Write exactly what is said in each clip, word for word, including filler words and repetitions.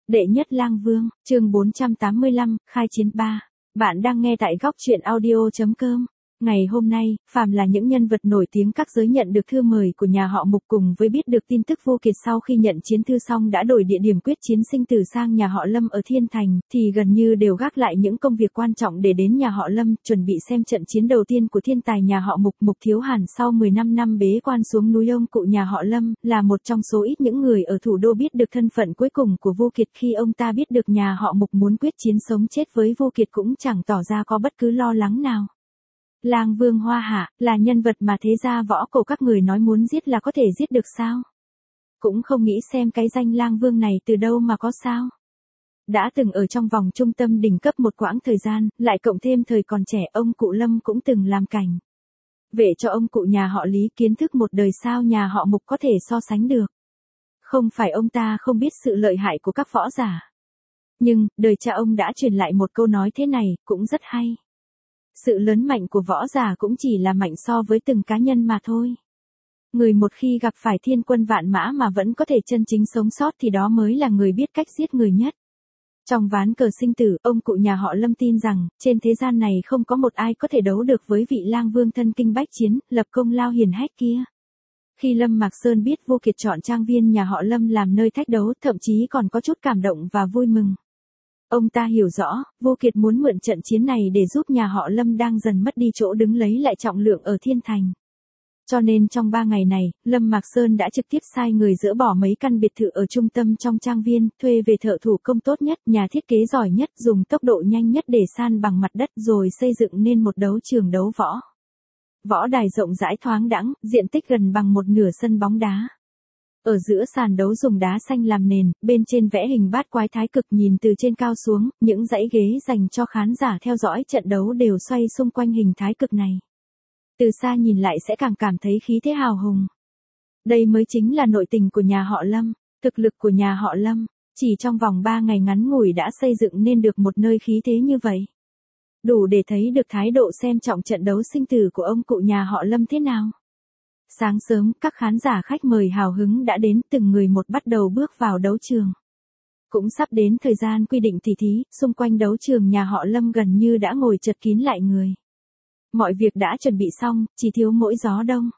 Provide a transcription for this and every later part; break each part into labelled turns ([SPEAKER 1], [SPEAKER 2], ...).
[SPEAKER 1] Đệ nhất lang vương, chương bốn trăm tám mươi lăm, khai chiến ba. Bạn đang nghe tại góc truyện audio chấm com. Ngày hôm nay, phàm là những nhân vật nổi tiếng các giới nhận được thư mời của nhà họ Mục cùng với biết được tin tức Vô Kiệt sau khi nhận chiến thư xong đã đổi địa điểm quyết chiến sinh tử sang nhà họ Lâm ở Thiên Thành, thì gần như đều gác lại những công việc quan trọng để đến nhà họ Lâm, chuẩn bị xem trận chiến đầu tiên của thiên tài nhà họ Mục. Mục Thiếu Hàn sau mười lăm năm bế quan xuống núi ông cụ nhà họ Lâm, là một trong số ít những người ở thủ đô biết được thân phận cuối cùng của Vô Kiệt. Khi ông ta biết được nhà họ Mục muốn quyết chiến sống chết với Vô Kiệt cũng chẳng tỏ ra có bất cứ lo lắng nào. Lang Vương Hoa Hạ, là nhân vật mà thế gia võ cổ các người nói muốn giết là có thể giết được sao? Cũng không nghĩ xem cái danh Lang Vương này từ đâu mà có sao? Đã từng ở trong vòng trung tâm đỉnh cấp một quãng thời gian, lại cộng thêm thời còn trẻ ông cụ Lâm cũng từng làm cảnh vệ cho ông cụ nhà họ Lý, kiến thức một đời sao nhà họ Mục có thể so sánh được. Không phải ông ta không biết sự lợi hại của các võ giả. Nhưng, đời cha ông đã truyền lại một câu nói thế này, cũng rất hay. Sự lớn mạnh của võ giả cũng chỉ là mạnh so với từng cá nhân mà thôi. Người một khi gặp phải thiên quân vạn mã mà vẫn có thể chân chính sống sót thì đó mới là người biết cách giết người nhất. Trong ván cờ sinh tử, ông cụ nhà họ Lâm tin rằng, trên thế gian này không có một ai có thể đấu được với vị Lang Vương thân kinh bách chiến, lập công lao hiển hách kia. Khi Lâm Mạc Sơn biết Vô Kiệt chọn trang viên nhà họ Lâm làm nơi thách đấu, thậm chí còn có chút cảm động và vui mừng. Ông ta hiểu rõ, Vô Kiệt muốn mượn trận chiến này để giúp nhà họ Lâm đang dần mất đi chỗ đứng lấy lại trọng lượng ở Thiên Thành. Cho nên trong ba ngày này, Lâm Mạc Sơn đã trực tiếp sai người dỡ bỏ mấy căn biệt thự ở trung tâm trong trang viên, thuê về thợ thủ công tốt nhất, nhà thiết kế giỏi nhất, dùng tốc độ nhanh nhất để san bằng mặt đất rồi xây dựng nên một đấu trường đấu võ. Võ đài rộng rãi thoáng đãng, diện tích gần bằng một nửa sân bóng đá. Ở giữa sàn đấu dùng đá xanh làm nền, bên trên vẽ hình bát quái thái cực, nhìn từ trên cao xuống, những dãy ghế dành cho khán giả theo dõi trận đấu đều xoay xung quanh hình thái cực này. Từ xa nhìn lại sẽ càng cảm thấy khí thế hào hùng. Đây mới chính là nội tình của nhà họ Lâm, thực lực của nhà họ Lâm, chỉ trong vòng ba ngày ngắn ngủi đã xây dựng nên được một nơi khí thế như vậy. Đủ để thấy được thái độ xem trọng trận đấu sinh tử của ông cụ nhà họ Lâm thế nào. Sáng sớm, các khán giả khách mời hào hứng đã đến, từng người một bắt đầu bước vào đấu trường. Cũng sắp đến thời gian quy định tỉ thí, xung quanh đấu trường nhà họ Lâm gần như đã ngồi chật kín lại người. Mọi việc đã chuẩn bị xong, chỉ thiếu mỗi gió đông.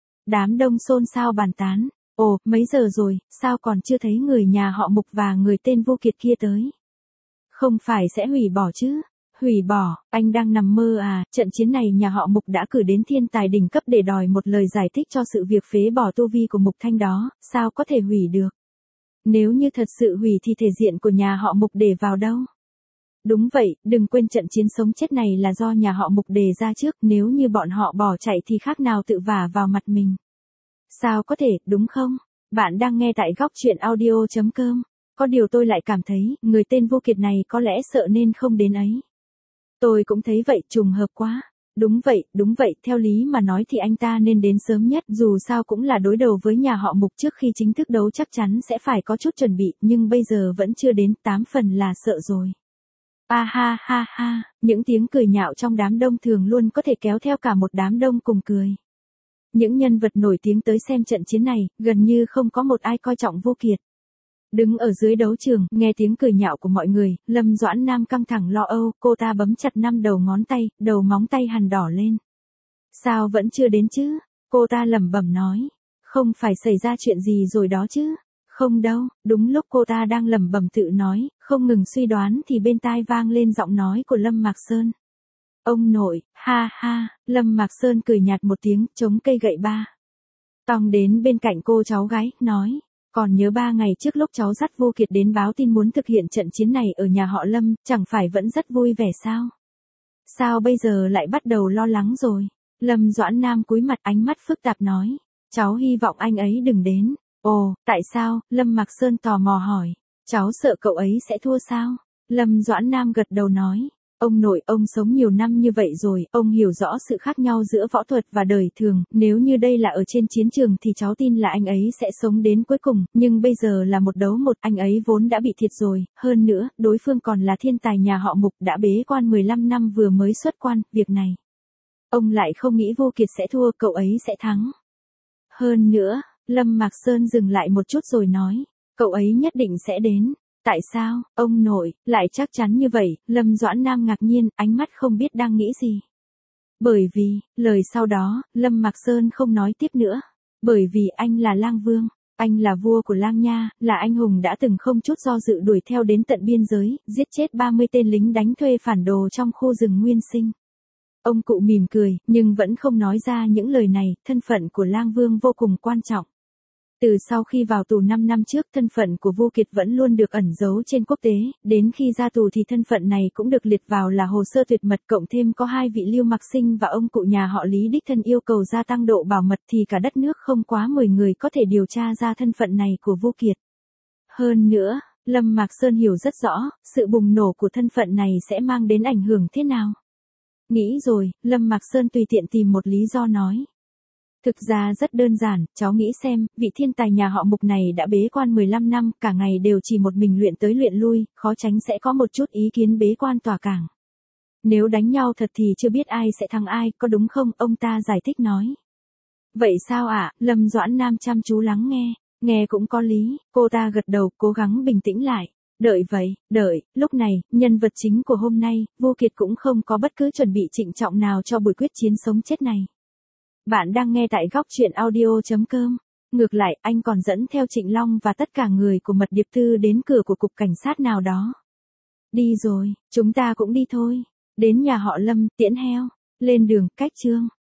[SPEAKER 1] Đám đông xôn xao bàn tán. Ồ, mấy giờ rồi, sao còn chưa thấy người nhà họ Mục và người tên Vô Kiệt kia tới? Không phải sẽ hủy bỏ chứ? Hủy bỏ, anh đang nằm mơ à? Trận chiến này nhà họ Mục đã cử đến thiên tài đỉnh cấp để đòi một lời giải thích cho sự việc phế bỏ tu vi của Mục Thanh đó, sao có thể hủy được? Nếu như thật sự hủy thì thể diện của nhà họ Mục để vào đâu? Đúng vậy, đừng quên trận chiến sống chết này là do nhà họ Mục đề ra trước, nếu như bọn họ bỏ chạy thì khác nào tự vả vào mặt mình. Sao có thể, đúng không? Bạn đang nghe tại góc truyện audio chấm com. Có điều tôi lại cảm thấy, người tên Vô Kiệt này có lẽ sợ nên không đến ấy. Tôi cũng thấy vậy, trùng hợp quá. Đúng vậy, đúng vậy, theo lý mà nói thì anh ta nên đến sớm nhất, dù sao cũng là đối đầu với nhà họ Mục, trước khi chính thức đấu chắc chắn sẽ phải có chút chuẩn bị, nhưng bây giờ vẫn chưa đến, tám phần là sợ rồi. A ha ha ha, những tiếng cười nhạo trong đám đông thường luôn có thể kéo theo cả một đám đông cùng cười. Những nhân vật nổi tiếng tới xem trận chiến này, gần như không có một ai coi trọng Vô Kiệt. Đứng ở dưới đấu trường, nghe tiếng cười nhạo của mọi người, Lâm Doãn Nam căng thẳng lo âu, cô ta bấm chặt năm đầu ngón tay, đầu móng tay hằn đỏ lên. Sao vẫn chưa đến chứ? Cô ta lẩm bẩm nói. Không phải xảy ra chuyện gì rồi đó chứ? Không đâu, đúng lúc cô ta đang lẩm bẩm tự nói, không ngừng suy đoán thì bên tai vang lên giọng nói của Lâm Mạc Sơn. Ông nội, ha ha, Lâm Mạc Sơn cười nhạt một tiếng, chống cây gậy ba. Tòng đến bên cạnh cô cháu gái, nói. Còn nhớ ba ngày trước lúc cháu dắt Vô Kiệt đến báo tin muốn thực hiện trận chiến này ở nhà họ Lâm, chẳng phải vẫn rất vui vẻ sao? Sao bây giờ lại bắt đầu lo lắng rồi? Lâm Doãn Nam cúi mặt, ánh mắt phức tạp nói. Cháu hy vọng anh ấy đừng đến. Ồ, tại sao? Lâm Mạc Sơn tò mò hỏi. Cháu sợ cậu ấy sẽ thua sao? Lâm Doãn Nam gật đầu nói. Ông nội, ông sống nhiều năm như vậy rồi, ông hiểu rõ sự khác nhau giữa võ thuật và đời thường, nếu như đây là ở trên chiến trường thì cháu tin là anh ấy sẽ sống đến cuối cùng, nhưng bây giờ là một đấu một, anh ấy vốn đã bị thiệt rồi, hơn nữa, đối phương còn là thiên tài nhà họ Mục đã bế quan mười lăm năm vừa mới xuất quan, việc này. Ông lại không nghĩ Vô Kiệt sẽ thua, cậu ấy sẽ thắng. Hơn nữa, Lâm Mạc Sơn dừng lại một chút rồi nói, cậu ấy nhất định sẽ đến. Tại sao, ông nội, lại chắc chắn như vậy? Lâm Doãn Nam ngạc nhiên, ánh mắt không biết đang nghĩ gì. Bởi vì, lời sau đó, Lâm Mạc Sơn không nói tiếp nữa. Bởi vì anh là Lang Vương, anh là vua của Lang Nha, là anh hùng đã từng không chút do dự đuổi theo đến tận biên giới, giết chết ba mươi tên lính đánh thuê phản đồ trong khu rừng nguyên sinh. Ông cụ mỉm cười, nhưng vẫn không nói ra những lời này, thân phận của Lang Vương vô cùng quan trọng. Từ sau khi vào tù năm năm trước, thân phận của Vu Kiệt vẫn luôn được ẩn giấu trên quốc tế, đến khi ra tù thì thân phận này cũng được liệt vào là hồ sơ tuyệt mật, cộng thêm có hai vị Lưu Mặc Sinh và ông cụ nhà họ Lý đích thân yêu cầu gia tăng độ bảo mật thì cả đất nước không quá mười người có thể điều tra ra thân phận này của Vu Kiệt. Hơn nữa, Lâm Mạc Sơn hiểu rất rõ, sự bùng nổ của thân phận này sẽ mang đến ảnh hưởng thế nào. Nghĩ rồi, Lâm Mạc Sơn tùy tiện tìm một lý do nói. Thực ra rất đơn giản, cháu nghĩ xem, vị thiên tài nhà họ Mục này đã bế quan mười lăm năm, cả ngày đều chỉ một mình luyện tới luyện lui, khó tránh sẽ có một chút ý kiến bế quan tỏa cảng. Nếu đánh nhau thật thì chưa biết ai sẽ thắng ai, có đúng không? Ông ta giải thích nói. Vậy sao ạ? Lâm Doãn Nam chăm chú lắng nghe, nghe cũng có lý, cô ta gật đầu, cố gắng bình tĩnh lại. Đợi vậy, đợi, lúc này, nhân vật chính của hôm nay, Vu Kiệt cũng không có bất cứ chuẩn bị trịnh trọng nào cho buổi quyết chiến sống chết này. Bạn đang nghe tại góc truyện audio chấm com. Ngược lại, anh còn dẫn theo Trịnh Long và tất cả người của Mật Điệp Thư đến cửa của cục cảnh sát nào đó. Đi rồi, chúng ta cũng đi thôi. Đến nhà họ Lâm, tiễn heo. Lên đường, cách chương.